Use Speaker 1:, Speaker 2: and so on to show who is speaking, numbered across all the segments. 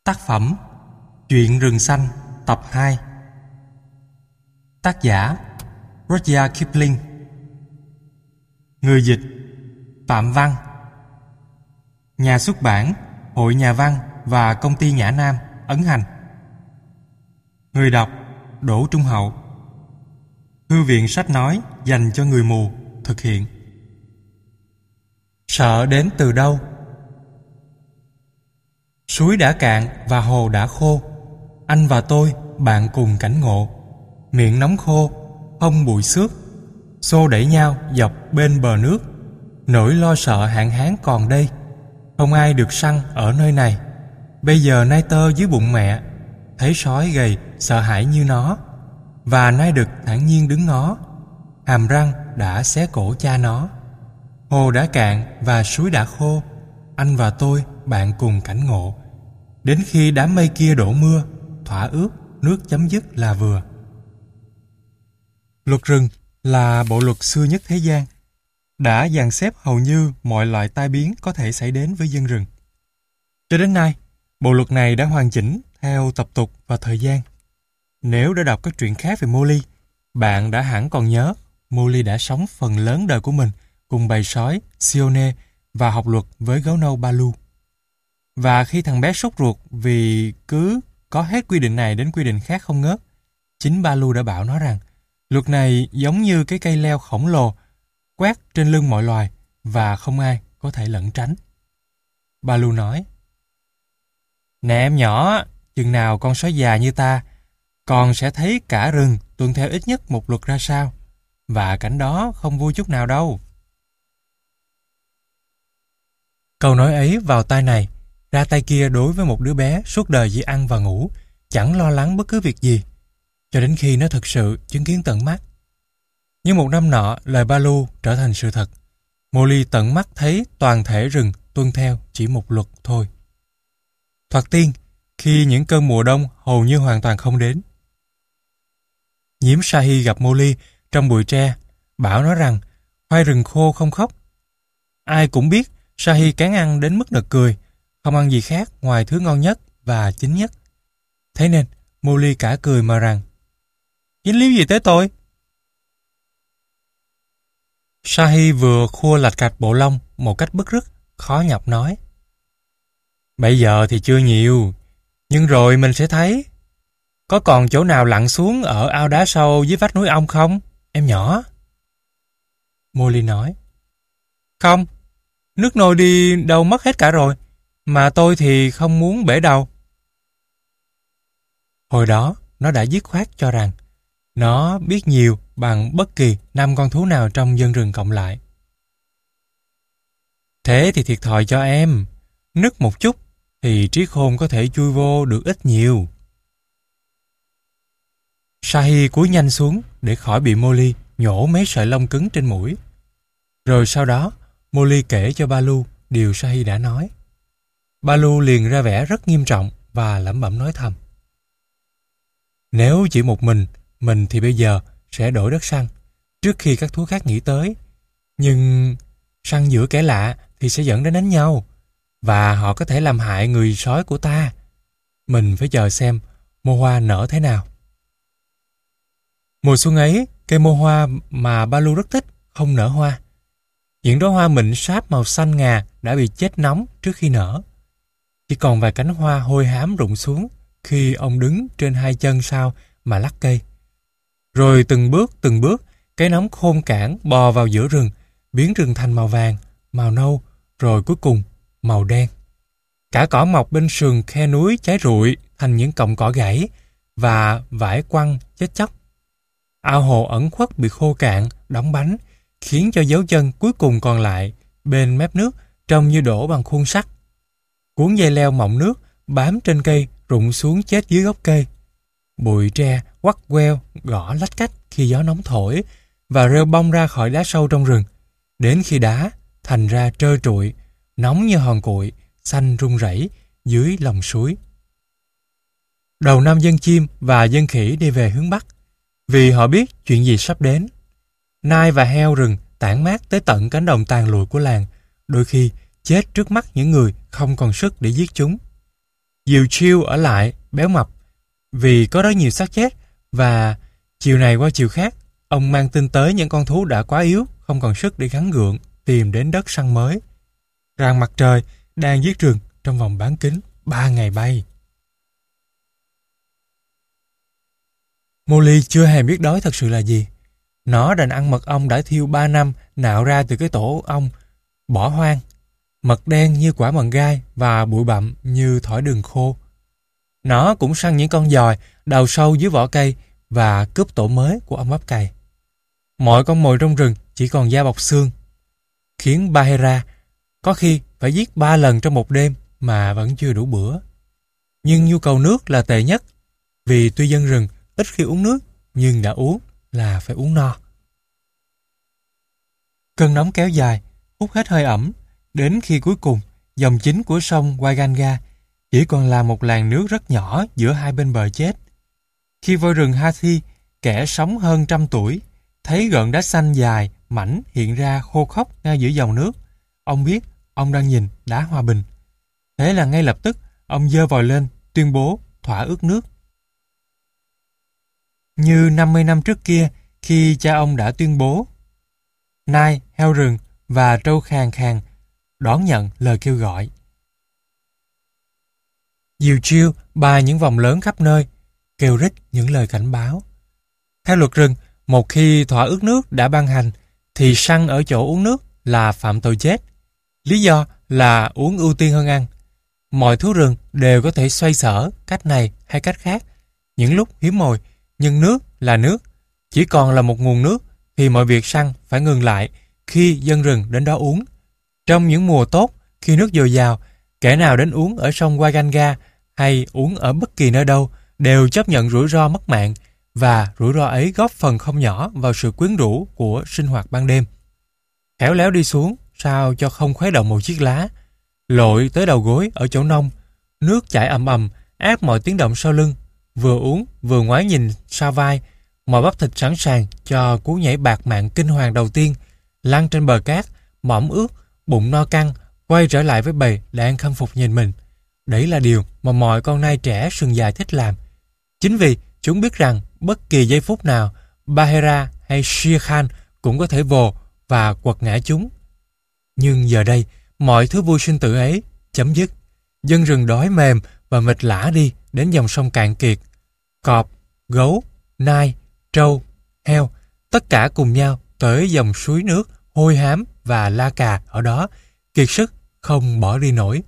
Speaker 1: Tác phẩm Chuyện rừng xanh tập 2. Tác giả Rudyard Kipling. Người dịch Phạm Văn. Nhà xuất bản Hội Nhà văn và Công ty Nhã Nam, ấn hành. Người đọc Đỗ Trung Hậu. Thư viện sách nói dành cho người mù thực hiện. Sợ đến từ đâu? Suối đã cạn và hồ đã khô. Anh và tôi bạn cùng cảnh ngộ. Miệng nóng khô, hông bụi xước, xô đẩy nhau dọc bên bờ nước. Nỗi lo sợ hạn hán còn đây. Không ai được săn ở nơi này. Bây giờ nai tơ dưới bụng mẹ, thấy sói gầy sợ hãi như nó. Và nai đực thản nhiên đứng ngó. Hàm răng đã xé cổ cha nó. Hồ đã cạn và suối đã khô. Anh và tôi bạn cùng cảnh ngộ. Đến khi đám mây kia đổ mưa, thỏa ước nước chấm dứt là vừa. Luật rừng là bộ luật xưa nhất thế gian, đã dàn xếp hầu như mọi loại tai biến có thể xảy đến với dân rừng. Cho đến nay, bộ luật này đã hoàn chỉnh theo tập tục và thời gian. Nếu đã đọc các truyện khác về Mowgli, bạn đã hẳn còn nhớ Mowgli đã sống phần lớn đời của mình cùng bầy sói Sione và học luật với gấu nâu Baloo. Và khi thằng bé sốt ruột vì cứ có hết quy định này đến quy định khác không ngớt, chính Baloo đã bảo nó rằng luật này giống như cái cây leo khổng lồ quét trên lưng mọi loài và không ai có thể lẩn tránh. Baloo nói: "Nè em nhỏ, chừng nào con sói già như ta, con sẽ thấy cả rừng tuân theo ít nhất một luật ra sao, và cảnh đó không vui chút nào đâu." Câu nói ấy vào tai này, ra tay kia đối với một đứa bé suốt đời chỉ ăn và ngủ, chẳng lo lắng bất cứ việc gì, cho đến khi nó thực sự chứng kiến tận mắt. Nhưng một năm nọ, lời Baloo trở thành sự thật. Mowgli tận mắt thấy toàn thể rừng tuân theo chỉ một luật thôi. Thoạt tiên, khi những cơn mùa đông hầu như hoàn toàn không đến, Nhiễm Sahi gặp Mowgli trong bụi tre, bảo nó rằng khoai rừng khô không khóc. Ai cũng biết Sahi kén ăn đến mức nực cười, không ăn gì khác ngoài thứ ngon nhất và chính nhất. Thế nên Mowgli cả cười mà rằng: "Dính líu gì tới tôi?" Sahi vừa khua lạch cạch bộ lông một cách bứt rứt, khó nhọc nói: "Bây giờ thì chưa nhiều, nhưng rồi mình sẽ thấy. Có còn chỗ nào lặn xuống ở ao đá sâu dưới vách núi ong không, em nhỏ?" Mowgli nói: "Không, nước nôi đi đâu mất hết cả rồi, mà tôi thì không muốn bể đầu." Hồi đó, nó đã dứt khoát cho rằng nó biết nhiều bằng bất kỳ 5 con thú nào trong dân rừng cộng lại. "Thế thì thiệt thòi cho em, nứt một chút thì trí khôn có thể chui vô được ít nhiều." Sahi cúi nhanh xuống để khỏi bị Mowgli nhổ mấy sợi lông cứng trên mũi. Rồi sau đó, Mowgli kể cho Baloo điều Sahi đã nói. Baloo liền ra vẻ rất nghiêm trọng và lẩm bẩm nói thầm: "Nếu chỉ một mình thì bây giờ sẽ đổi đất săn, trước khi các thú khác nghĩ tới. Nhưng săn giữa kẻ lạ thì sẽ dẫn đến đánh nhau, và họ có thể làm hại người sói của ta. Mình phải chờ xem mô hoa nở thế nào." Mùa xuân ấy, cây mô hoa mà Baloo rất thích không nở hoa. Những đóa hoa mịn sáp màu xanh ngà đã bị chết nóng trước khi nở. Chỉ còn vài cánh hoa hôi hám rụng xuống khi ông đứng trên hai chân sau mà lắc cây. Rồi từng bước, cái nóng khôn cản bò vào giữa rừng, biến rừng thành màu vàng, màu nâu, rồi cuối cùng màu đen. Cả cỏ mọc bên sườn khe núi cháy rụi thành những cọng cỏ gãy và vải quăng chết chóc. Ao hồ ẩn khuất bị khô cạn, đóng bánh, khiến cho dấu chân cuối cùng còn lại bên mép nước trông như đổ bằng khuôn sắt. Cuốn dây leo mọng nước bám trên cây rụng xuống chết dưới gốc cây. Bụi tre quắt queo gõ lách cách khi gió nóng thổi và rêu bong ra khỏi đá sâu trong rừng, đến khi đá thành ra trơ trụi, nóng như hòn cuội, xanh run rẩy dưới lòng suối. Đầu năm dân chim và dân khỉ đi về hướng Bắc, vì họ biết chuyện gì sắp đến. Nai và heo rừng tản mát tới tận cánh đồng tàn lụi của làng, đôi khi chết trước mắt những người không còn sức để giết chúng. Diều chiêu ở lại, béo mập, vì có rất nhiều xác chết, và chiều này qua chiều khác, ông mang tin tới những con thú đã quá yếu, không còn sức để gắng gượng, tìm đến đất săn mới. Rằng mặt trời đang giết rừng trong vòng bán kính 3 ngày bay. Molly chưa hề biết đói thật sự là gì. Nó đành ăn mật ong đã thiêu 3 năm nạo ra từ cái tổ ong bỏ hoang. Mật đen như quả mận gai và bụi bặm như thỏi đường khô. Nó cũng săn những con giòi đào sâu dưới vỏ cây và cướp tổ mới của ông bắp cày. Mọi con mồi trong rừng chỉ còn da bọc xương, khiến Bahera có khi phải giết 3 lần trong một đêm mà vẫn chưa đủ bữa. Nhưng nhu cầu nước là tệ nhất, vì tuy dân rừng ít khi uống nước, nhưng đã uống là phải uống no. Cơn nóng kéo dài, hút hết hơi ẩm, đến khi cuối cùng dòng chính của sông Waiganga chỉ còn là một làn nước rất nhỏ giữa hai bên bờ chết. Khi voi rừng Hathi, kẻ sống hơn 100 tuổi, thấy gợn đá xanh dài, mảnh hiện ra khô khốc ngay giữa dòng nước, ông biết ông đang nhìn đá hòa bình. Thế là ngay lập tức ông giơ vòi lên, tuyên bố thỏa ước nước. Như 50 năm trước kia, khi cha ông đã tuyên bố, nai, heo rừng và trâu khàn khàn đón nhận lời kêu gọi. Diều chiêu bay những vòng lớn khắp nơi, kêu rít những lời cảnh báo. Theo luật rừng, một khi thỏa ước nước đã ban hành, thì săn ở chỗ uống nước là phạm tội chết. Lý do là uống ưu tiên hơn ăn. Mọi thú rừng đều có thể xoay sở cách này hay cách khác. Những lúc hiếm mồi, nhưng nước là nước. Chỉ còn là một nguồn nước thì mọi việc săn phải ngừng lại khi dân rừng đến đó uống. Trong những mùa tốt, khi nước dồi dào, kẻ nào đến uống ở sông Waiganga hay uống ở bất kỳ nơi đâu đều chấp nhận rủi ro mất mạng, và rủi ro ấy góp phần không nhỏ vào sự quyến rũ của sinh hoạt ban đêm. Khéo léo đi xuống sao cho không khuấy động một chiếc lá, lội tới đầu gối ở chỗ nông, nước chảy ầm ầm át mọi tiếng động sau lưng, vừa uống vừa ngoái nhìn sau vai, mọi bắp thịt sẵn sàng cho cú nhảy bạt mạng kinh hoàng đầu tiên, lăn trên bờ cát, mỏng ướt, bụng no căng, quay trở lại với bầy đang khâm phục nhìn mình. Đấy là điều mà mọi con nai trẻ sừng dài thích làm. Chính vì chúng biết rằng bất kỳ giây phút nào, Bahera hay Shere Khan cũng có thể vồ và quật ngã chúng. Nhưng giờ đây, mọi thứ vui sinh tử ấy chấm dứt. Dân rừng đói mềm và mệt lả đi đến dòng sông cạn kiệt. Cọp, gấu, nai, trâu, heo, tất cả cùng nhau tới dòng suối nước hôi hám và la cà ở đó, kiệt sức không bỏ đi nổi.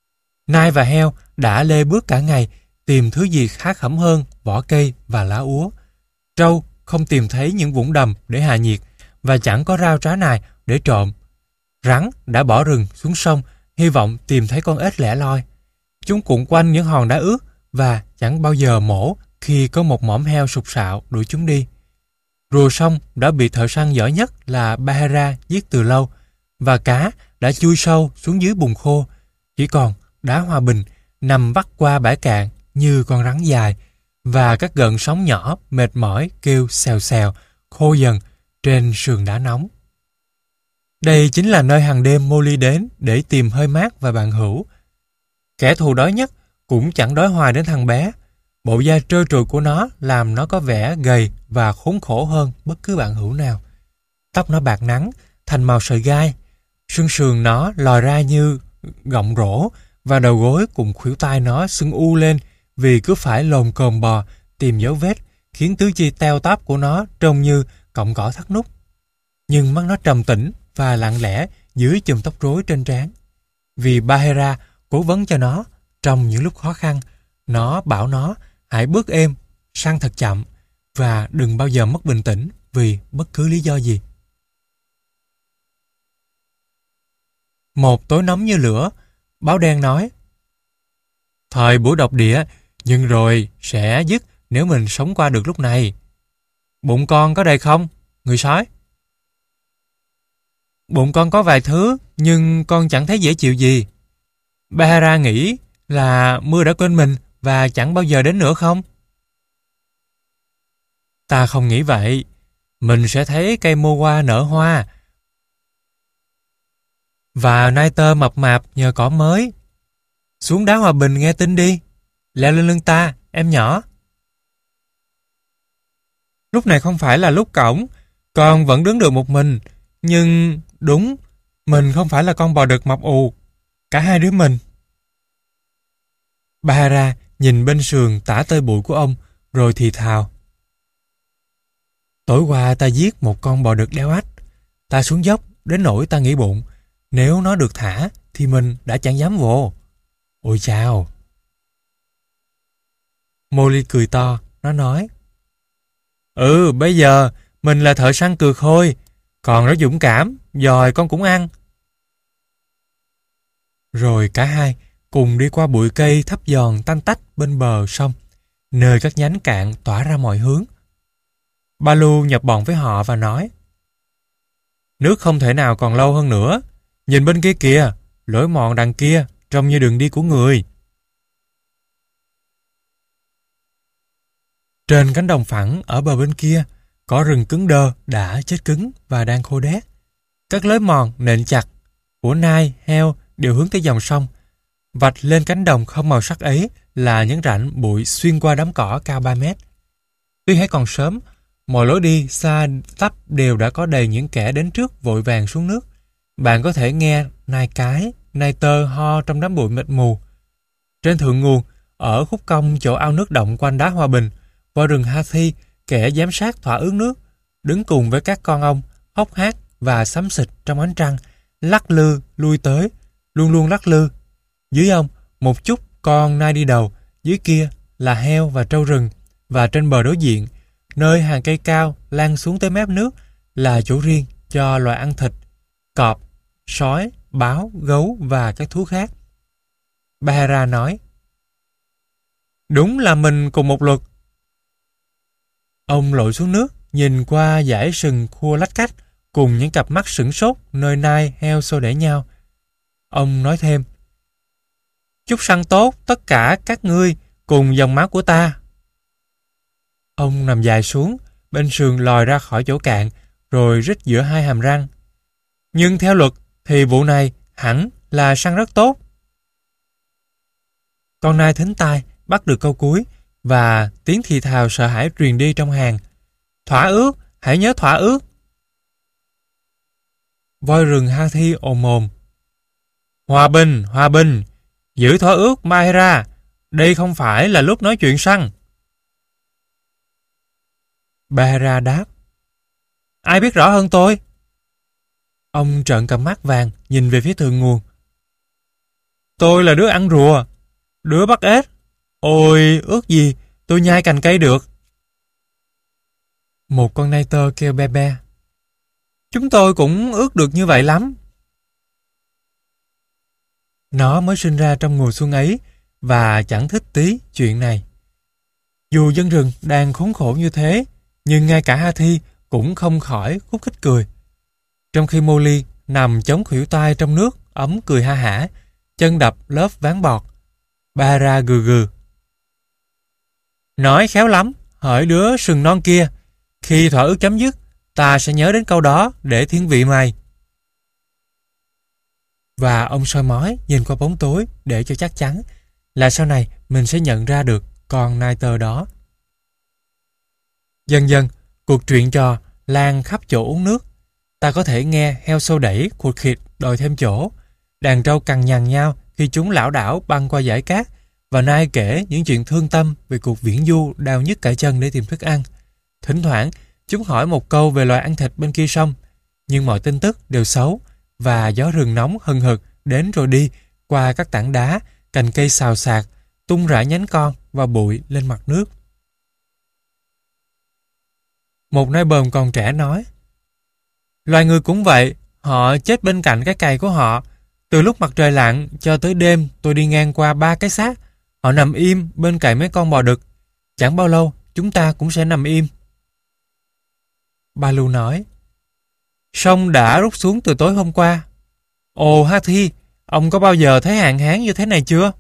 Speaker 1: Nai và heo đã lê bước cả ngày tìm thứ gì khá khẩm hơn vỏ cây và lá úa. Trâu không tìm thấy những vũng đầm để hạ nhiệt và chẳng có rau trá nài để trộm. Rắn đã bỏ rừng xuống sông, hy vọng tìm thấy con ếch lẻ loi. Chúng cuộn quanh những hòn đá ướt và chẳng bao giờ mổ khi có một mỏm heo sục sạo đuổi chúng đi. Rùa sông đã bị thợ săn giỏi nhất là Bahera giết từ lâu, và cá đã chui sâu xuống dưới bùn khô. Chỉ còn đá hòa bình nằm vắt qua bãi cạn như con rắn dài, và các gợn sóng nhỏ mệt mỏi kêu xèo xèo khô dần trên sườn đá nóng. Đây chính là nơi hàng đêm Molly đến để tìm hơi mát và bạn hữu. Kẻ thù đói nhất cũng chẳng đói hoài đến thằng bé. Bộ da trơ trụi của nó làm nó có vẻ gầy và khốn khổ hơn bất cứ bạn hữu nào. Tóc nó bạc nắng, thành màu sợi gai. Xương sườn nó lòi ra như gọng rổ, và đầu gối cùng khuỷu tay nó sưng u lên vì cứ phải lồm cồm bò tìm dấu vết, khiến tứ chi teo tóp của nó trông như cọng cỏ thắt nút. Nhưng mắt nó trầm tĩnh và lặng lẽ dưới chùm tóc rối trên trán. Vì Bahera cố vấn cho nó trong những lúc khó khăn, nó bảo nó hãy bước êm, săn thật chậm và đừng bao giờ mất bình tĩnh vì bất cứ lý do gì. Một tối nóng như lửa, báo đen nói: thời buổi độc địa, nhưng rồi sẽ dứt nếu mình sống qua được lúc này. Bụng con có đầy không, người sói? Bụng con có vài thứ, nhưng con chẳng thấy dễ chịu gì. Bahara nghĩ là mưa đã quên mình và chẳng bao giờ đến nữa không? Ta không nghĩ vậy. Mình sẽ thấy cây moa nở hoa và nai tơ mập mạp nhờ cỏ mới. Xuống đá hòa bình nghe tin đi, Leo lên lưng ta, em nhỏ. Lúc này không phải là lúc cõng, con vẫn đứng được một mình. Nhưng đúng, mình không phải là con bò đực mập ù. Cả hai đứa mình. Bahara nhìn bên sườn tả tơi bụi của ông, rồi thì thào. Tối qua ta giết một con bò đực đeo ách. Ta xuống dốc, đến nỗi ta nghĩ bụng. Nếu nó được thả, thì mình đã chẳng dám vô. Ôi chao! Molly cười to, nó nói. Bây giờ, mình là thợ săn cừ khôi. Còn nó dũng cảm, dòi con cũng ăn. Rồi cả hai cùng đi qua bụi cây thấp giòn tanh tách bên bờ sông, nơi các nhánh cạn tỏa ra mọi hướng. Baloo nhập bọn với họ và nói. Nước không thể nào còn lâu hơn nữa. Nhìn bên kia kìa, lối mòn đằng kia, trông như đường đi của người. Trên cánh đồng phẳng ở bờ bên kia, có rừng cứng đơ đã chết cứng và đang khô đét. Các lối mòn nện chặt của nai, heo đều hướng tới dòng sông. Vạch lên cánh đồng không màu sắc ấy là những rãnh bụi xuyên qua đám cỏ cao 3 mét. Tuy hãy còn sớm, mọi lối đi xa tắp đều đã có đầy những kẻ đến trước vội vàng xuống nước. Bạn có thể nghe nai cái, nai tơ ho trong đám bụi mịt mù. Trên thượng nguồn, ở khúc cong chỗ ao nước động quanh đá Hòa Bình, voi rừng Hathi, kẻ giám sát thỏa ướt nước, đứng cùng với các con ong, hốc hác và xám xịt trong ánh trăng, lắc lư lui tới, luôn luôn lắc lư. Dưới ông, một chút con nai đi đầu, dưới kia là heo và trâu rừng, và trên bờ đối diện, nơi hàng cây cao lan xuống tới mép nước, là chỗ riêng cho loài ăn thịt, cọp, sói, báo, gấu và các thú khác. Bahara nói. Đúng là mình cùng một luật. Ông lội xuống nước, nhìn qua dải sừng khua lách cách, cùng những cặp mắt sửng sốt nơi nai heo xô đẩy nhau. Ông nói thêm. Chúc săn tốt tất cả các ngươi cùng dòng máu của ta. Ông nằm dài xuống, bên sườn lòi ra khỏi chỗ cạn, rồi rít giữa hai hàm răng. Nhưng theo luật thì vụ này hẳn là săn rất tốt. Con nai thính tai bắt được câu cuối, và tiếng thì thào sợ hãi truyền đi trong hàng. Thỏa ước, hãy nhớ thỏa ước. Voi rừng Hathi ồm ồm. Hòa bình, giữ thỏa ước Mahera. Đây không phải là lúc nói chuyện săn. Bahara đáp. Ai biết rõ hơn tôi? Ông trợn cặp mắt vàng, nhìn về phía thượng nguồn. Tôi là đứa ăn rùa, đứa bắt ếch. Ôi, ước gì tôi nhai cành cây được. Một con nai tơ kêu be be. Chúng tôi cũng ước được như vậy lắm. Nó mới sinh ra trong mùa xuân ấy và chẳng thích tí chuyện này. Dù dân rừng đang khốn khổ như thế, nhưng ngay cả Hathi cũng không khỏi khúc khích cười. Trong khi Molly nằm chống khuỷu tay trong nước, ấm cười ha hả, chân đập lớp ván bọt. Bahara gừ gừ. Nói khéo lắm, hỡi đứa sừng non kia. Khi thỏa ước chấm dứt, ta sẽ nhớ đến câu đó để thiên vị mày. Và ông soi mói nhìn qua bóng tối để cho chắc chắn là sau này mình sẽ nhận ra được con nai tơ đó. Dần dần, cuộc chuyện trò lan khắp chỗ uống nước. Ta có thể nghe heo xô đẩy khụt khịt đòi thêm chỗ, đàn trâu cằn nhằn nhau khi chúng lảo đảo băng qua dải cát, và nai kể những chuyện thương tâm về cuộc viễn du đau nhức cả chân để tìm thức ăn. Thỉnh thoảng, chúng hỏi một câu về loài ăn thịt bên kia sông, nhưng mọi tin tức đều xấu, và gió rừng nóng hừng hực đến rồi đi qua các tảng đá, cành cây xào xạc, tung rải nhánh con và bụi lên mặt nước. Một nai bờm còn trẻ nói. Loài người cũng vậy, họ chết bên cạnh cái cày của họ. Từ lúc mặt trời lặn cho tới đêm tôi đi ngang qua 3 cái xác. Họ nằm im bên cạnh mấy con bò đực. Chẳng bao lâu chúng ta cũng sẽ nằm im. Baloo nói. Sông đã rút xuống từ tối hôm qua. Ồ Hathi, ông có bao giờ thấy hạn hán như thế này chưa?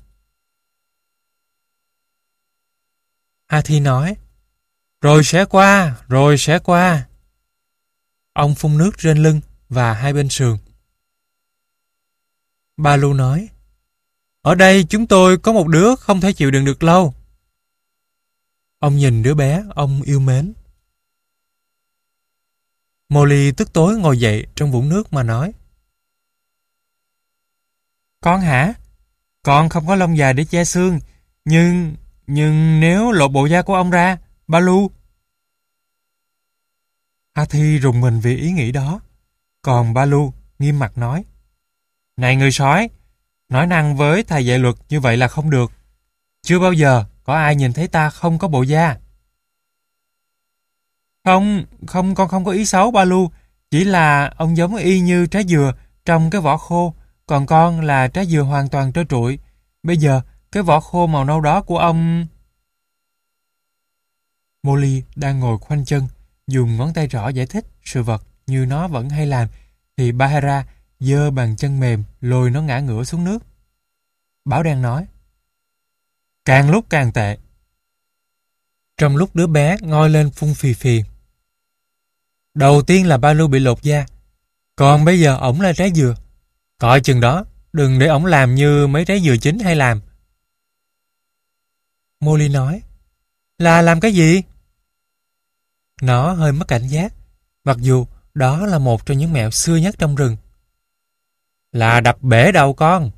Speaker 1: Hathi nói. Rồi sẽ qua. Ông phun nước trên lưng và hai bên sườn. Baloo nói. Ở đây chúng tôi có một đứa không thể chịu đựng được lâu. Ông nhìn đứa bé ông yêu mến. Molly tức tối ngồi dậy trong vũng nước mà nói. Con hả? Con không có lông dài để che xương, nhưng nếu lột bộ da của ông ra, Baloo. Hathi rùng mình vì ý nghĩ đó. Còn Baloo nghiêm mặt nói. Này người sói, nói năng với thầy dạy luật như vậy là không được. Chưa bao giờ có ai nhìn thấy ta không có bộ da. Không, con không có ý xấu Baloo. Chỉ là ông giống y như trái dừa trong cái vỏ khô, còn con là trái dừa hoàn toàn trơ trụi. Bây giờ, cái vỏ khô màu nâu đó của ông... Molly đang ngồi khoanh chân, dùng ngón tay trỏ giải thích sự vật như nó vẫn hay làm, thì Bahara giơ bàn chân mềm lôi nó ngã ngửa xuống nước. Báo đen nói. Càng lúc càng tệ. Trong lúc đứa bé ngoi lên phun phì phì. Đầu tiên là Baloo bị lột da, còn bây giờ ổng là trái dừa. Coi chừng đó, đừng để ổng làm như mấy trái dừa chín hay làm. Molly nói. Là làm cái gì? Nó hơi mất cảnh giác, mặc dù đó là một trong những mẹo xưa nhất trong rừng. Là đập bể đầu con.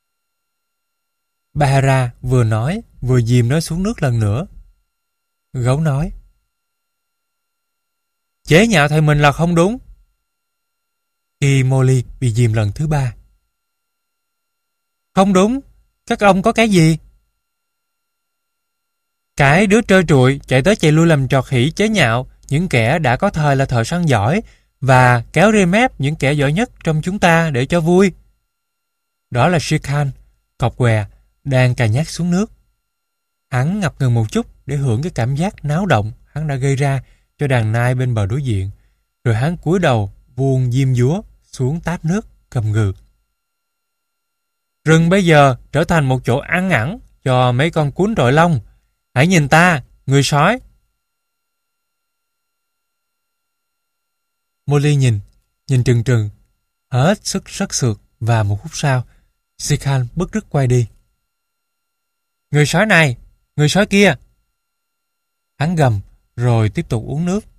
Speaker 1: Bahara vừa nói vừa dìm nó xuống nước lần nữa. Gấu nói. Chế nhạo thầy mình là không đúng. Khi Molly bị dìm lần thứ 3. Không đúng, các ông có cái gì? Cái đứa trơ trụi chạy tới chạy lui làm trò khỉ chế nhạo những kẻ đã có thời là thợ săn giỏi và kéo rê mép những kẻ giỏi nhất trong chúng ta để cho vui. Đó là Shere Khan, cọp què, đang cà nhắc xuống nước. Hắn ngập ngừng một chút để hưởng cái cảm giác náo động hắn đã gây ra cho đàn nai bên bờ đối diện, rồi hắn cúi đầu vuông diêm dúa xuống táp nước gầm gừ. Rừng bây giờ trở thành một chỗ ăn ẳng cho mấy con cún trọi lông. Hãy nhìn ta, người sói. Molly nhìn trừng trừng, hết sức rất sượt, và một phút sau, Shere Khan bứt rứt quay đi. Người sói này, người sói kia. Hắn gầm, rồi tiếp tục uống nước.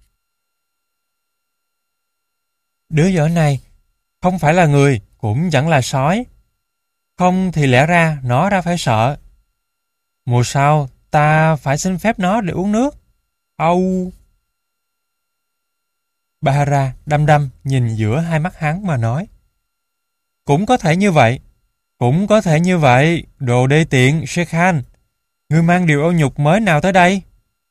Speaker 1: Đứa nhỏ này không phải là người, cũng chẳng là sói. Không thì lẽ ra nó đã phải sợ. Mùa sau ta phải xin phép nó để uống nước. Âu! Bahara đăm đăm nhìn giữa hai mắt hắn mà nói. Cũng có thể như vậy. Cũng có thể như vậy. Đồ đê tiện, Shere Khan. Ngươi mang điều ô nhục mới nào tới đây?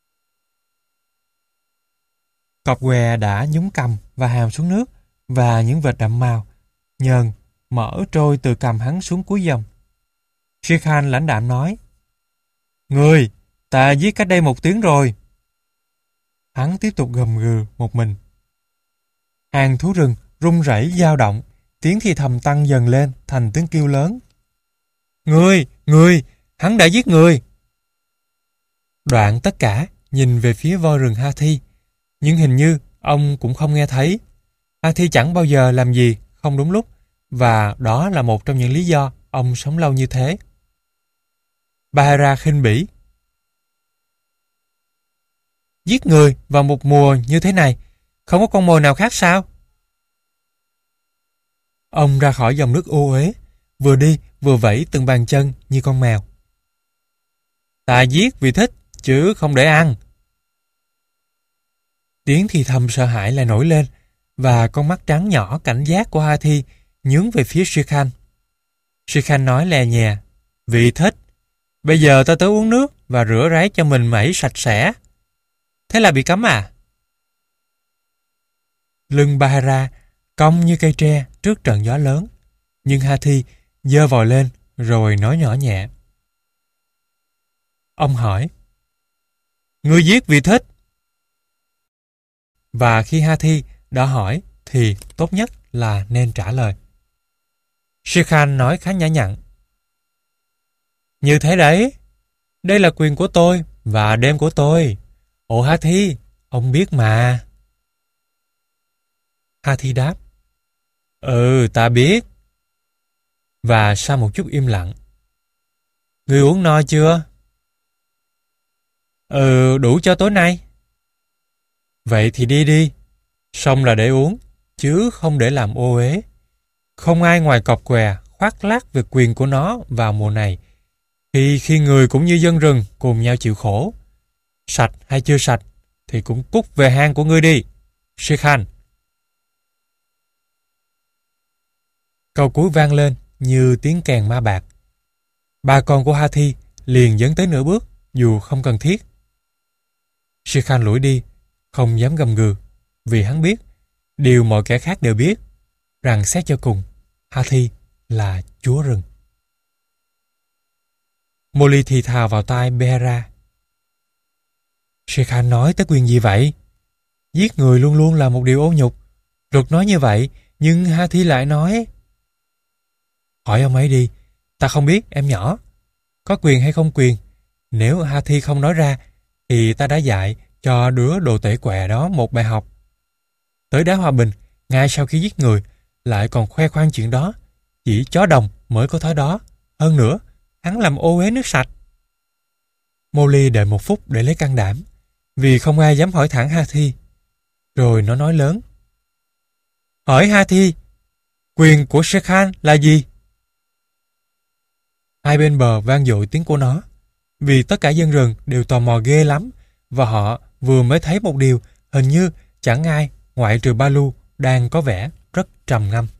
Speaker 1: Cọp què đã nhúng cằm và hàm xuống nước, và những vệt đậm màu, nhờn, mỡ trôi từ cằm hắn xuống cuối dòng. Shere Khan lãnh đạm nói. Người, ta giết cách đây 1 tiếng rồi. Hắn tiếp tục gầm gừ một mình. Hàng thú rừng rung rẩy dao động, tiếng thì thầm tăng dần lên thành tiếng kêu lớn. Người, hắn đã giết người. Đoạn tất cả nhìn về phía voi rừng Hathi, nhưng hình như ông cũng không nghe thấy. Hathi chẳng bao giờ làm gì không đúng lúc, và đó là một trong những lý do ông sống lâu như thế. Bahara khinh bỉ. Giết người vào một mùa như thế này, không có con mồi nào khác sao? Ông ra khỏi dòng nước ô uế, vừa đi vừa vẫy từng bàn chân như con mèo. Ta giết vì thích, chứ không để ăn. Tiếng thì thầm sợ hãi lại nổi lên, và con mắt trắng nhỏ cảnh giác của Hathi nhướng về phía Shere Khan. Shere Khan nói lè nhè. Vì thích. Bây giờ ta tới uống nước và rửa ráy cho mình mẩy sạch sẽ. Thế là bị cấm à? Lưng Bahara cong như cây tre trước trận gió lớn, nhưng Hathi giơ vòi lên rồi nói nhỏ nhẹ. Ông hỏi. Ngươi giết vì thích. Và khi Hathi đã hỏi thì tốt nhất là nên trả lời. Shere Khan nói khá nhã nhặn. Như thế đấy, đây là quyền của tôi và đêm của tôi. Ồ Hathi, ông biết mà. Hathi đáp. Ừ, ta biết. Và sau một chút im lặng, Ngươi uống no chưa? Ừ, đủ cho tối nay. Vậy thì đi đi. Xong là để uống, chứ không để làm ô uế. Không ai ngoài cọp què khoác lác về quyền của nó vào mùa này. Khi người cũng như dân rừng cùng nhau chịu khổ. Sạch hay chưa sạch thì cũng cút về hang của ngươi đi. Shikhan. Câu cuối vang lên như tiếng kèn ma bạc. Ba con của Hathi liền dấn tới nửa bước dù không cần thiết. Shikhan lủi đi, không dám gầm gừ, vì hắn biết, điều mọi kẻ khác đều biết, rằng xét cho cùng, Hathi là chúa rừng. Molly thì thào vào tai Behera. Shikhan nói tới quyền gì vậy? Giết người luôn luôn là một điều ô nhục. Luật nói như vậy, nhưng Hathi lại nói... Hỏi ông ấy đi, ta không biết, em nhỏ. Có quyền hay không quyền? Nếu Hathi không nói ra, thì ta đã dạy cho đứa đồ tể quẹ đó một bài học. Tới đá hòa bình, ngay sau khi giết người, lại còn khoe khoang chuyện đó. Chỉ chó đồng mới có thói đó. Hơn nữa, hắn làm ô uế nước sạch. Molly đợi một phút để lấy can đảm, vì không ai dám hỏi thẳng Hathi. Rồi nó nói lớn. Hỏi Hathi, quyền của Shikhan là gì? Hai bên bờ vang dội tiếng của nó, vì tất cả dân rừng đều tò mò ghê lắm, và họ vừa mới thấy một điều hình như chẳng ai ngoại trừ Balu đang có vẻ rất trầm ngâm.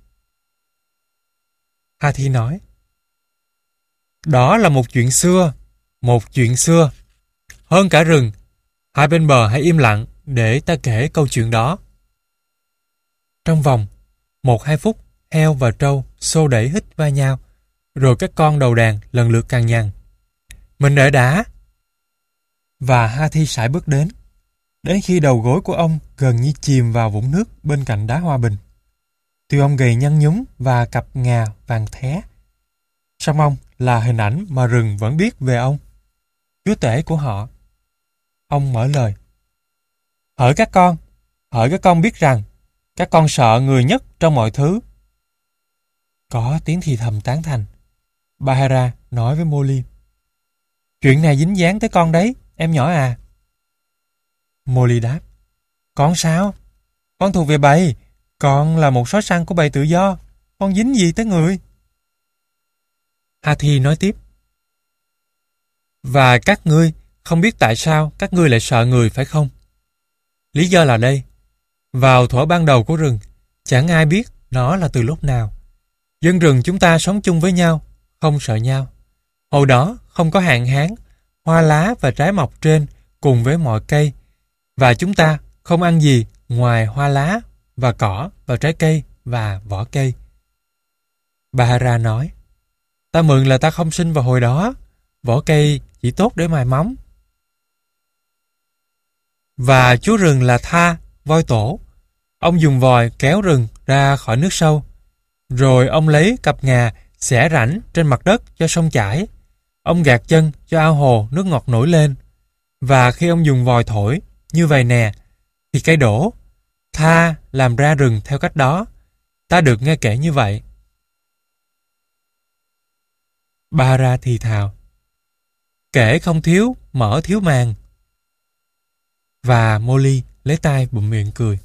Speaker 1: Hathi nói, đó là một chuyện xưa. Hơn cả rừng, hai bên bờ hãy im lặng để ta kể câu chuyện đó. Trong vòng 1-2 phút, heo và trâu xô đẩy hít va nhau, rồi các con đầu đàn lần lượt cằn nhằn. Mình đợi đã. Và Hathi sải bước đến khi đầu gối của ông gần như chìm vào vũng nước bên cạnh đá hoa bình. Tuy ông gầy nhăn nhúm và cặp ngà vàng thé, song ông là hình ảnh mà rừng vẫn biết về ông, chúa tể của họ. Ông mở lời. Hỡi các con biết rằng các con sợ người nhất trong mọi thứ. Có tiếng thì thầm tán thành. Bahara nói với Molly. Chuyện này dính dáng tới con đấy, em nhỏ à. Molly đáp. Con sao? Con thuộc về bầy. Con là một sói săn của bầy tự do. Con dính gì tới người? Hathi nói tiếp. Và các ngươi không biết tại sao các ngươi lại sợ người phải không? Lý do là đây. Vào thuở ban đầu của rừng, chẳng ai biết nó là từ lúc nào. Dân rừng chúng ta sống chung với nhau, không sợ nhau. Hồi đó không có hạn hán, hoa lá và trái mọc trên cùng với mọi cây. Và chúng ta không ăn gì ngoài hoa lá và cỏ và trái cây và vỏ cây. Bahara nói. Ta mừng là ta không sinh vào hồi đó. Vỏ cây chỉ tốt để mài móng. Và chúa rừng là Tha, voi tổ. Ông dùng vòi kéo rừng ra khỏi nước sâu. Rồi ông lấy cặp ngà xẻ rãnh trên mặt đất cho sông chảy. Ông gạt chân cho ao hồ nước ngọt nổi lên. Và khi ông dùng vòi thổi như vậy nè, thì cây đổ. Tha làm ra rừng theo cách đó. Ta được nghe kể như vậy. Bahara thì thào. Kể không thiếu, mở thiếu màng. Và Molly lấy tay bụm miệng cười.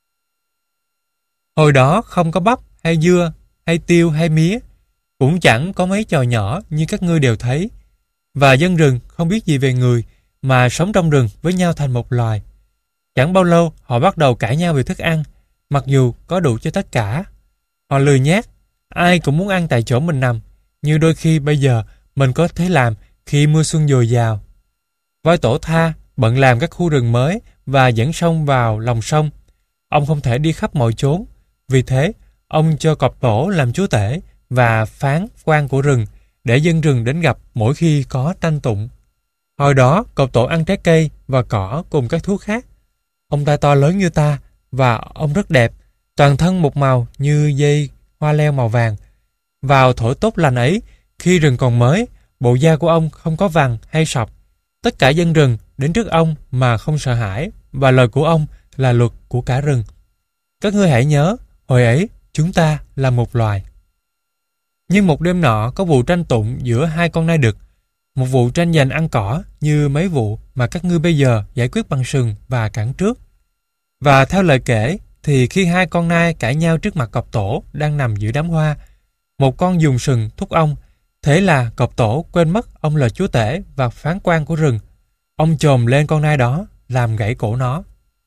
Speaker 1: Hồi đó không có bắp hay dưa hay tiêu hay mía, cũng chẳng có mấy trò nhỏ như các ngươi đều thấy. Và dân rừng không biết gì về người mà sống trong rừng với nhau thành một loài. Chẳng bao lâu họ bắt đầu cãi nhau về thức ăn, mặc dù có đủ cho tất cả. Họ lười nhác, ai cũng muốn ăn tại chỗ mình nằm, như đôi khi bây giờ mình có thể làm khi mưa xuân dồi dào. Voi tổ Tha bận làm các khu rừng mới và dẫn sông vào lòng sông. Ông không thể đi khắp mọi chốn, vì thế ông cho cọp tổ làm chúa tể và phán quan của rừng để dân rừng đến gặp mỗi khi có tranh tụng. Hồi đó cọp tổ ăn trái cây và cỏ cùng các thú khác. Ông ta to lớn như ta và ông rất đẹp, toàn thân một màu như dây hoa leo màu vàng. Vào thổi tốt lành ấy, khi rừng còn mới, bộ da của ông không có vằn hay sọc. Tất cả dân rừng đến trước ông mà không sợ hãi, và lời của ông là luật của cả rừng. Các ngươi hãy nhớ, hồi ấy chúng ta là một loài. Nhưng một đêm nọ có vụ tranh tụng giữa hai con nai đực, một vụ tranh giành ăn cỏ như mấy vụ mà các ngươi bây giờ giải quyết bằng sừng và cẳng trước. Và theo lời kể, thì khi hai con nai cãi nhau trước mặt cọp tổ đang nằm giữa đám hoa, một con dùng sừng thúc ông, thế là cọp tổ quên mất ông là chúa tể và phán quan của rừng. Ông chồm lên con nai đó, làm gãy cổ nó.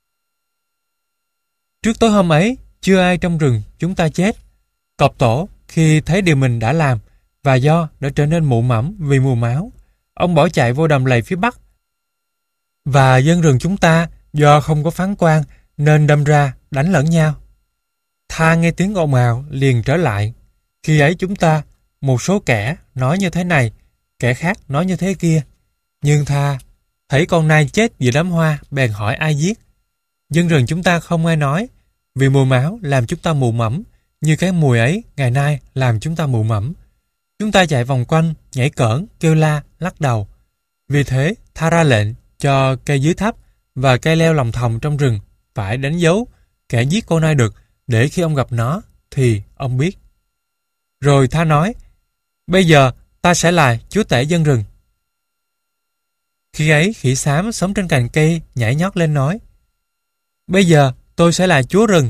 Speaker 1: Trước tối hôm ấy, chưa ai trong rừng chúng ta chết. Cọp tổ khi thấy điều mình đã làm và do đã trở nên mụ mẫm vì mùa máu, ông bỏ chạy vô đầm lầy phía bắc. Và dân rừng chúng ta do không có phán quan nên đâm ra đánh lẫn nhau. Tha nghe tiếng ồn ào liền trở lại. Khi ấy chúng ta, một số kẻ nói như thế này, kẻ khác nói như thế kia. Nhưng Tha thấy con nai chết giữa đám hoa bèn hỏi ai giết. Dân rừng chúng ta không ai nói, vì mùi máu làm chúng ta mù mẫm, như cái mùi ấy ngày nay làm chúng ta mù mẫm. Chúng ta chạy vòng quanh, nhảy cỡn, kêu la, lắc đầu. Vì thế, Tha ra lệnh cho cây dưới thấp và cây leo lòng thòng trong rừng phải đánh dấu kẻ giết con nai được, để khi ông gặp nó thì ông biết. Rồi Tha nói, bây giờ ta sẽ là chúa tể dân rừng. Khi ấy khỉ xám sống trên cành cây nhảy nhót lên nói, bây giờ tôi sẽ là chúa rừng.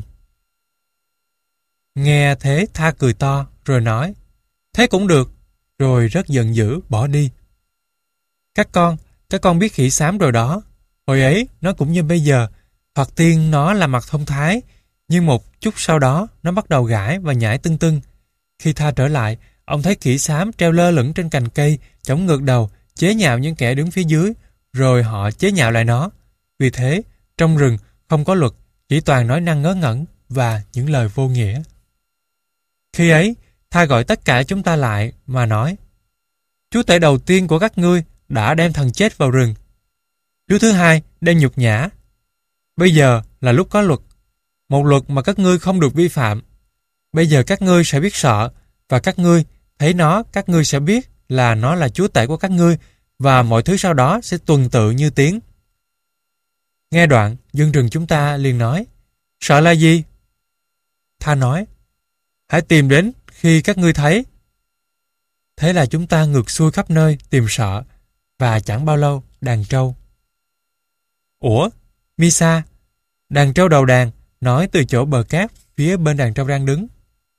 Speaker 1: Nghe thế Tha cười to rồi nói, thế cũng được, rồi rất giận dữ bỏ đi. Các con biết khỉ xám rồi đó. Hồi ấy nó cũng như bây giờ, thoạt tiên nó là mặt thông thái, nhưng một chút sau đó nó bắt đầu gãi và nhảy tưng tưng. Khi Tha trở lại, ông thấy khỉ xám treo lơ lửng trên cành cây, chống ngược đầu, chế nhạo những kẻ đứng phía dưới, rồi họ chế nhạo lại nó. Vì thế, trong rừng không có luật, chỉ toàn nói năng ngớ ngẩn và những lời vô nghĩa. Khi ấy, Tha gọi tất cả chúng ta lại mà nói, chúa tể đầu tiên của các ngươi đã đem thần chết vào rừng. Chúa thứ hai đem nhục nhã. Bây giờ là lúc có luật, một luật mà các ngươi không được vi phạm. Bây giờ các ngươi sẽ biết sợ, và các ngươi thấy nó, các ngươi sẽ biết là nó là chúa tể của các ngươi, và mọi thứ sau đó sẽ tuần tự như tiếng. Nghe đoạn, dân rừng chúng ta liền nói, sợ là gì? Tha nói, hãy tìm đến khi các ngươi thấy. Thế là chúng ta ngược xuôi khắp nơi tìm sợ, và chẳng bao lâu đàn trâu. Ủa, Misa, đàn trâu đầu đàn, nói từ chỗ bờ cát phía bên đàn trâu đang đứng.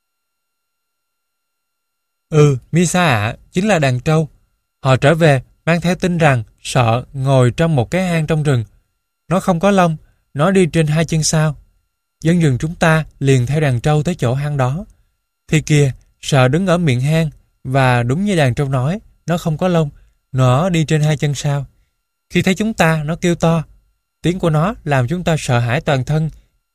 Speaker 1: Misa ạ, chính là đàn trâu. Họ trở về mang theo tin rằng sợ ngồi trong một cái hang trong rừng. Nó không có lông, nó đi trên hai chân sau. Dân rừng chúng ta liền theo đàn trâu tới chỗ hang đó. Thì kìa, sợ đứng ở miệng hang, và đúng như đàn trâu nói, nó không có lông, nó đi trên hai chân sau. Khi thấy chúng ta, nó kêu to. Tiếng của nó làm chúng ta sợ hãi toàn thân.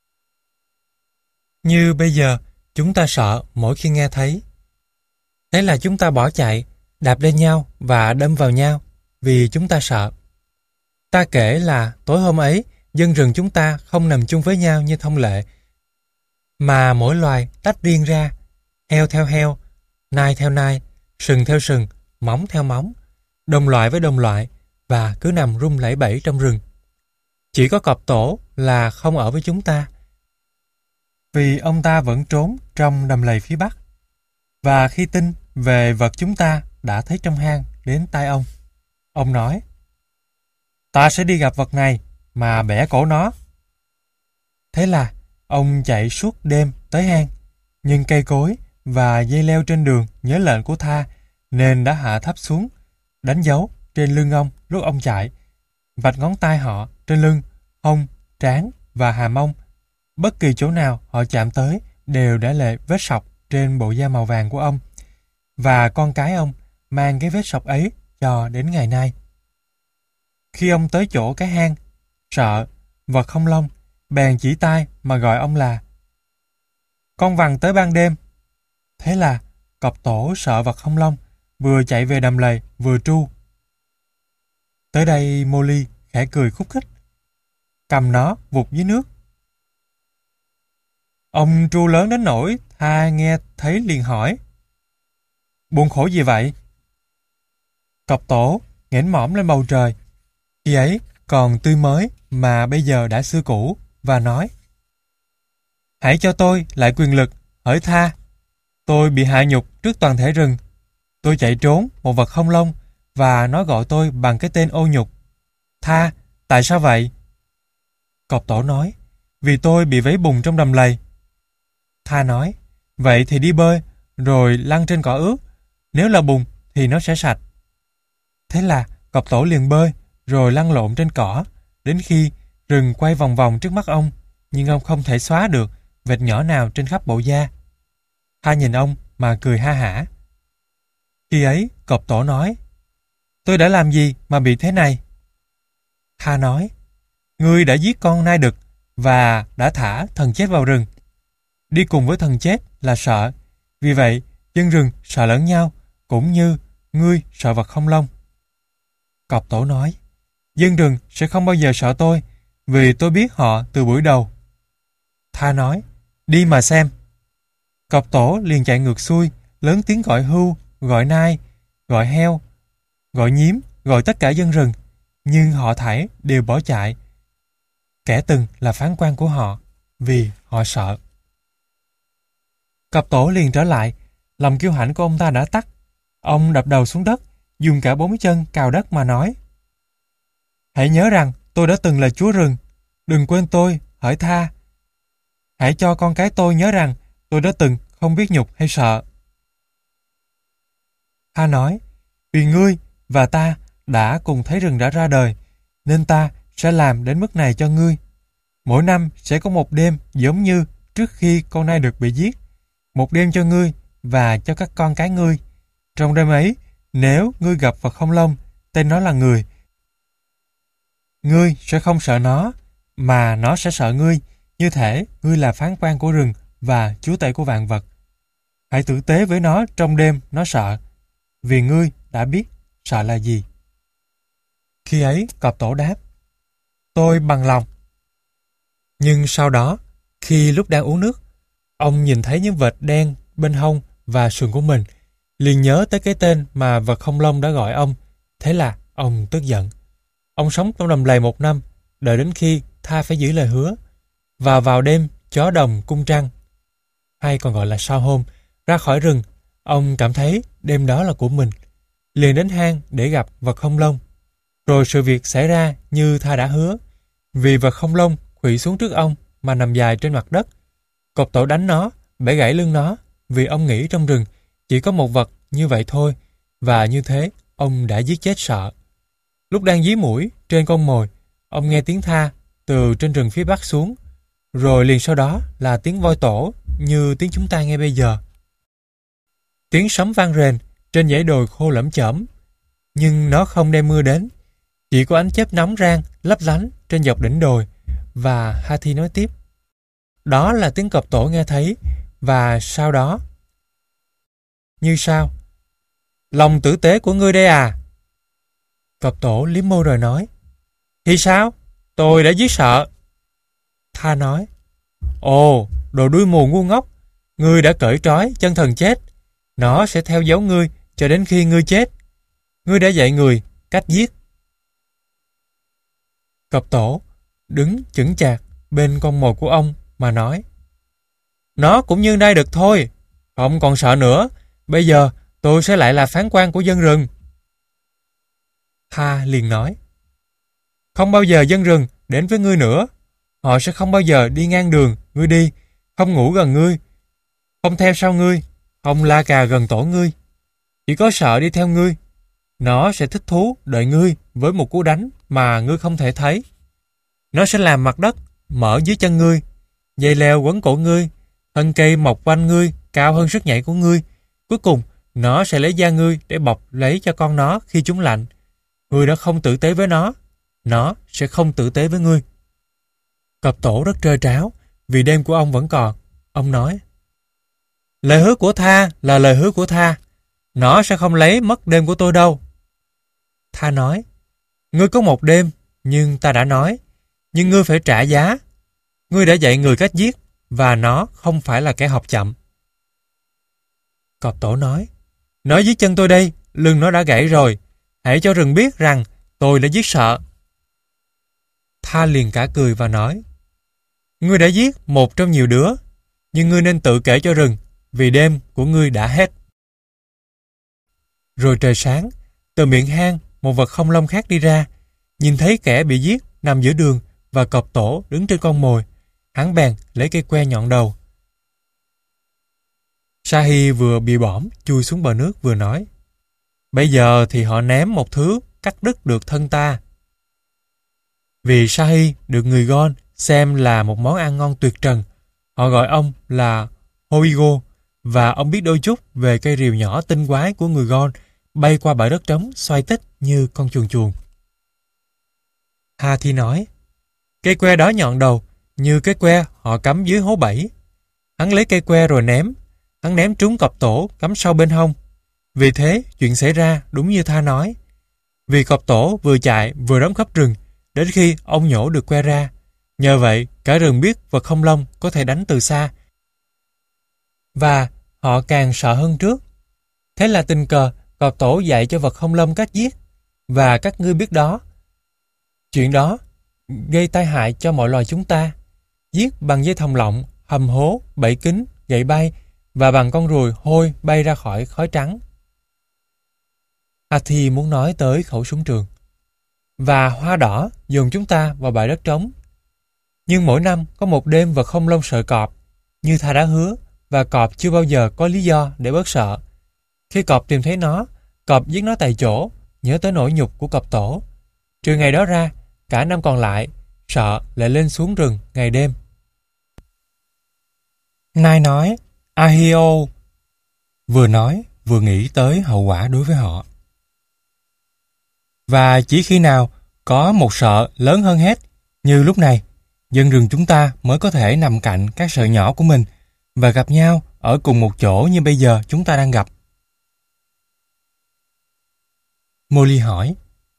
Speaker 1: Như bây giờ, chúng ta sợ mỗi khi nghe thấy. Thế là chúng ta bỏ chạy, đạp lên nhau và đâm vào nhau, vì chúng ta sợ. Ta kể là tối hôm ấy, dân rừng chúng ta không nằm chung với nhau như thông lệ, mà mỗi loài tách riêng ra, heo theo heo, nai theo nai, sừng theo sừng, móng theo móng, đồng loại với đồng loại, và cứ nằm rung lẩy bẩy trong rừng. Chỉ có cọp tổ là không ở với chúng ta, vì ông ta vẫn trốn trong đầm lầy phía bắc. Và khi tin về vật chúng ta đã thấy trong hang đến tai ông nói, ta sẽ đi gặp vật này mà bẻ cổ nó. Thế là ông chạy suốt đêm tới hang, nhưng cây cối và dây leo trên đường nhớ lệnh của Tha nên đã hạ thấp xuống, đánh dấu trên lưng ông lúc ông chạy, vạch ngón tay họ trên lưng, hông, trán và hàm ông. Bất kỳ chỗ nào họ chạm tới đều để lại vết sọc trên bộ da màu vàng của ông, và con cái ông mang cái vết sọc ấy cho đến ngày nay. Khi ông tới chỗ cái hang, sợ vật không lông, bèn chỉ tay mà gọi ông là con vằn tới ban đêm. Thế là cọp tổ sợ vật không lông, vừa chạy về đầm lầy vừa tru. Tới đây Molly khẽ cười khúc khích, cầm nó vụt dưới nước. Ông tru lớn đến nỗi Tha nghe thấy liền hỏi, buồn khổ gì vậy? Cọp tổ nghển mõm lên bầu trời, khi ấy còn tươi mới mà bây giờ đã xưa cũ, và nói, hãy cho tôi lại quyền lực, hỡi Tha. Tôi bị hạ nhục trước toàn thể rừng. Tôi chạy trốn một vật không lông, và nó gọi tôi bằng cái tên ô nhục. Tha, tại sao vậy? Cọp tổ nói, vì tôi bị vấy bùn trong đầm lầy. Tha nói, vậy thì đi bơi, rồi lăn trên cỏ ướt. Nếu là bùn thì nó sẽ sạch. Thế là cọp tổ liền bơi, rồi lăn lộn trên cỏ, đến khi rừng quay vòng vòng trước mắt ông, nhưng ông không thể xóa được vệt nhỏ nào trên khắp bộ da. Tha nhìn ông mà cười ha hả. Khi ấy, cọp tổ nói, tôi đã làm gì mà bị thế này? Tha nói, ngươi đã giết con nai đực và đã thả thần chết vào rừng. Đi cùng với thần chết là sợ, vì vậy dân rừng sợ lẫn nhau, cũng như ngươi sợ vật không lông. Cọp tổ nói, dân rừng sẽ không bao giờ sợ tôi, vì tôi biết họ từ buổi đầu. Tha nói, đi mà xem. Cọp tổ liền chạy ngược xuôi, lớn tiếng gọi hươu, gọi nai, gọi heo, gọi nhím, gọi tất cả dân rừng, nhưng họ thảy đều bỏ chạy. Kẻ từng là phán quan của họ, vì họ sợ. Cọp tổ liền trở lại, lòng kiêu hãnh của ông ta đã tắt. Ông đập đầu xuống đất, dùng cả 4 chân cào đất mà nói, hãy nhớ rằng tôi đã từng là chúa rừng, đừng quên tôi, hỡi Tha. Hãy cho con cái tôi nhớ rằng tôi đã từng không biết nhục hay sợ. Tha nói, vì ngươi và ta đã cùng thấy rừng đã ra đời, nên ta sẽ làm đến mức này cho ngươi. Mỗi năm sẽ có một đêm giống như trước khi con nai được bị giết, một đêm cho ngươi và cho các con cái ngươi. Trong đêm ấy, nếu ngươi gặp vật không lông, tên nó là người, ngươi sẽ không sợ nó, mà nó sẽ sợ ngươi, như thể ngươi là phán quan của rừng và chúa tể của vạn vật. Hãy tử tế với nó trong đêm nó sợ, vì ngươi đã biết sợ là gì. Khi ấy, cọp tổ đáp, tôi bằng lòng. Nhưng sau đó, khi lúc đang uống nước, ông nhìn thấy những vệt đen bên hông và sườn của mình, liền nhớ tới cái tên mà vật không lông đã gọi ông. Thế là ông tức giận. Ông sống trong đầm lầy 1 năm, đợi đến khi Tha phải giữ lời hứa. Và vào đêm chó đồng cung trăng, hay còn gọi là sao hôm, ra khỏi rừng, ông cảm thấy đêm đó là của mình, liền đến hang để gặp vật không lông. Rồi sự việc xảy ra như Tha đã hứa, vì vật không lông khuỵu xuống trước ông mà nằm dài trên mặt đất. Cọp tổ đánh nó, bẻ gãy lưng nó, vì ông nghĩ trong rừng chỉ có một vật như vậy thôi, và như thế ông đã giết chết sợ. Lúc đang dí mũi trên con mồi, ông nghe tiếng Tha từ trên rừng phía bắc xuống, rồi liền sau đó là tiếng voi tổ như tiếng chúng ta nghe bây giờ. Tiếng sấm vang rền trên dãy đồi khô lẫm chởm, nhưng nó không đem mưa đến, chỉ có ánh chớp nóng rang lấp lánh trên dọc đỉnh đồi. Và Hathi nói tiếp, đó là tiếng cọp tổ nghe thấy, và sau đó như sao? Lòng tử tế của ngươi đây à? Cọp tổ liếm môi rồi nói, thì sao? Tôi đã giết sợ. Tha nói, ồ, đồ đuôi mù ngu ngốc, ngươi đã cởi trói chân thần chết. Nó sẽ theo dấu ngươi cho đến khi ngươi chết. Ngươi đã dạy người cách giết. Cọp tổ đứng chững chạc bên con mồi của ông mà nói, nó cũng như nai đực thôi, không còn sợ nữa. Bây giờ tôi sẽ lại là phán quan của dân rừng. Tha liền nói, không bao giờ dân rừng đến với ngươi nữa. Họ sẽ không bao giờ đi ngang đường ngươi đi, không ngủ gần ngươi, không theo sau ngươi, không la cà gần tổ ngươi. Chỉ có sợ đi theo ngươi. Nó sẽ thích thú đợi ngươi với một cú đánh mà ngươi không thể thấy. Nó sẽ làm mặt đất mở dưới chân ngươi, dây leo quấn cổ ngươi, thân cây mọc quanh ngươi cao hơn sức nhảy của ngươi. Cuối cùng, nó sẽ lấy da ngươi để bọc lấy cho con nó khi chúng lạnh. Ngươi đã không tử tế với nó sẽ không tử tế với ngươi. Cọp tổ rất trơ tráo, vì đêm của ông vẫn còn. Ông nói, lời hứa của Tha là lời hứa của Tha. Nó sẽ không lấy mất đêm của tôi đâu. Tha nói, ngươi có một đêm, nhưng ta đã nói, nhưng ngươi phải trả giá. Ngươi đã dạy người cách giết, và nó không phải là kẻ học chậm. Cọp tổ nói, nó giết chân tôi đây, lưng nó đã gãy rồi. Hãy cho rừng biết rằng tôi đã giết sợ. Tha liền cả cười và nói, ngươi đã giết một trong nhiều đứa, nhưng ngươi nên tự kể cho rừng, vì đêm của ngươi đã hết. Rồi trời sáng, Từ miệng hang, một vật không lông khác đi ra, nhìn thấy kẻ bị giết nằm giữa đường và cọp tổ đứng trên con mồi. Hắn bèn lấy cây que nhọn đầu. Sahi vừa bị bõm chui xuống bờ nước vừa nói: bây giờ thì họ ném một thứ cắt đứt được thân ta. Vì Sahi được người Gon xem là một món ăn ngon tuyệt trần, họ gọi ông là Hoigo, và ông biết đôi chút về cây rìu nhỏ tinh quái của người Gon bay qua bãi đất trống xoay tít như con chuồn chuồn. Hathi nói: cây que đó nhọn đầu như cái que họ cắm dưới hố bẫy. Hắn lấy cây que rồi ném. Hắn ném trúng cọp tổ cắm sau bên hông. Vì thế chuyện xảy ra đúng như Tha nói. Vì cọp tổ vừa chạy vừa đóng khắp rừng đến khi ông nhổ được que ra. Nhờ vậy cả rừng biết vật không lông có thể đánh từ xa, và họ càng sợ hơn trước. Thế là tình cờ cọp tổ dạy cho vật không lông cách giết, và các ngươi biết đó. Chuyện đó gây tai hại cho mọi loài chúng ta. Giết bằng dây thòng lọng, hầm hố, bẫy kính, gậy bay, và bằng con ruồi hôi bay ra khỏi khói trắng. Hathi muốn nói tới khẩu súng trường. Và hoa đỏ dồn chúng ta vào bãi đất trống. Nhưng mỗi năm có một đêm vật không lông sợ cọp, như Tha đã hứa, và cọp chưa bao giờ có lý do để bớt sợ. Khi cọp tìm thấy nó, cọp giết nó tại chỗ, nhớ tới nỗi nhục của cọp tổ. Trừ ngày đó ra, cả năm còn lại, sợ lại lên xuống rừng ngày đêm. Nai nói: Ahio. Vừa nói, vừa nghĩ tới hậu quả đối với họ. Và chỉ khi nào có một sợ lớn hơn hết, như lúc này, dân rừng chúng ta mới có thể nằm cạnh các sợ nhỏ của mình và gặp nhau ở cùng một chỗ như bây giờ chúng ta đang gặp. Molly hỏi: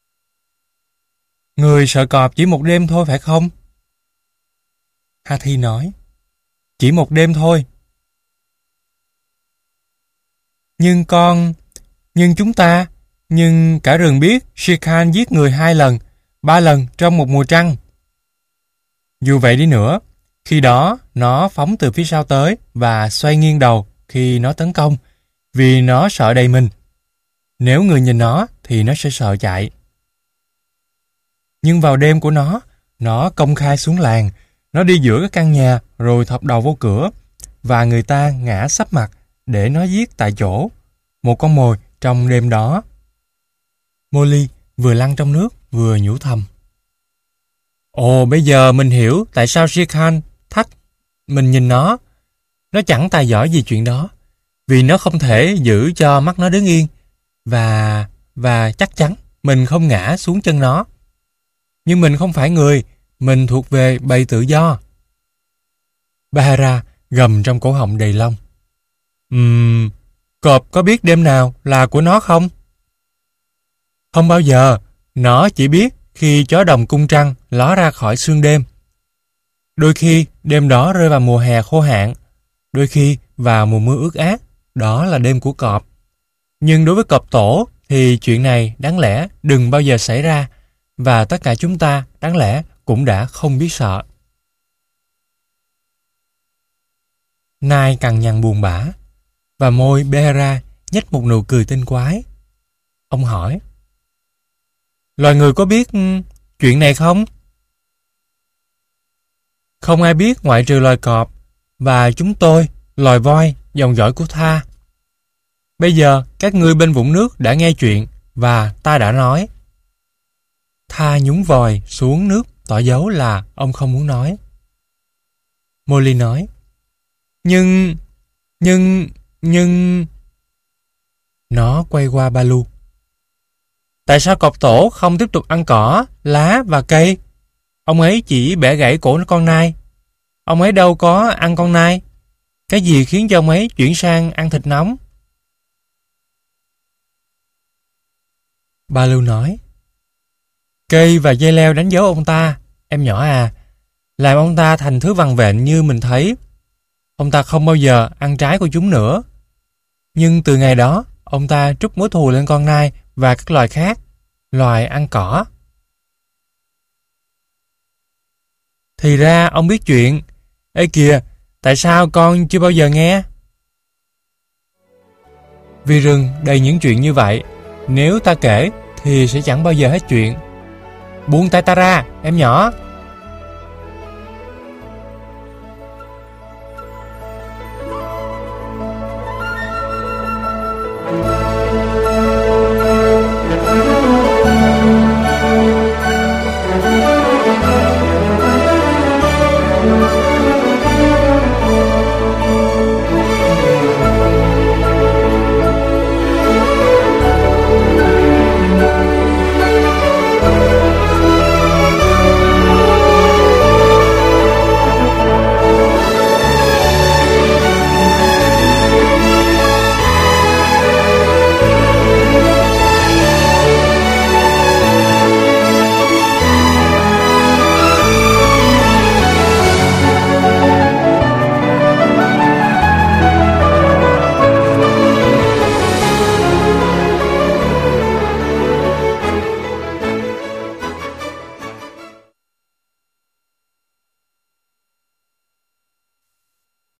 Speaker 1: người sợ cọp chỉ một đêm thôi phải không? Hathi nói: chỉ một đêm thôi. Nhưng cả rừng biết Shere Khan giết người 2 lần, 3 lần trong một mùa trăng. Dù vậy đi nữa, khi đó nó phóng từ phía sau tới và xoay nghiêng đầu khi nó tấn công, vì nó sợ đầy mình. Nếu người nhìn nó thì nó sẽ sợ chạy. Nhưng vào đêm của nó công khai xuống làng, nó đi giữa các căn nhà rồi thọc đầu vô cửa, và người ta ngã sấp mặt để nó giết tại chỗ, một con mồi trong đêm đó. Molly vừa lăn trong nước vừa nhủ thầm: ồ, bây giờ mình hiểu tại sao Shere Khan thách mình nhìn nó. Nó chẳng tài giỏi gì chuyện đó, vì nó không thể giữ cho mắt nó đứng yên, và chắc chắn mình không ngã xuống chân nó. Nhưng mình không phải người, mình thuộc về bầy tự do. Bahara gầm trong cổ họng đầy lông: cọp có biết đêm nào là của nó không? Không bao giờ, nó chỉ biết khi chó đồng cung trăng ló ra khỏi sương đêm. Đôi khi đêm đó rơi vào mùa hè khô hạn, đôi khi vào mùa mưa ướt át, đó là đêm của cọp. Nhưng đối với cọp tổ thì chuyện này đáng lẽ đừng bao giờ xảy ra, và tất cả chúng ta đáng lẽ cũng đã không biết sợ. Nai cằn nhằn buồn bã, và môi Behera nhếch một nụ cười tinh quái. Ông hỏi: loài người có biết chuyện này không? Không ai biết ngoại trừ loài cọp và chúng tôi, loài voi, dòng dõi của Tha. Bây giờ các ngươi bên vũng nước đã nghe chuyện và ta đã nói. Tha nhúng vòi xuống nước tỏ dấu là ông không muốn nói. Molly nói: Nhưng... Nó quay qua Balu. Tại sao cọp tổ không tiếp tục ăn cỏ, lá và cây? Ông ấy chỉ bẻ gãy cổ con nai. Ông ấy đâu có ăn con nai. Cái gì khiến cho ông ấy chuyển sang ăn thịt nóng? Balu nói: Cây và dây leo đánh dấu ông ta, em nhỏ à, làm ông ta thành thứ vằn vện như mình thấy. Ông ta không bao giờ ăn trái của chúng nữa. Nhưng từ ngày đó, ông ta trút mối thù lên con nai và các loài khác, loài ăn cỏ. Thì ra ông biết chuyện. Ê kìa, tại sao con chưa bao giờ nghe? Vì rừng đầy những chuyện như vậy, Nếu ta kể thì sẽ chẳng bao giờ hết chuyện. Buông tay ta ra, em nhỏ.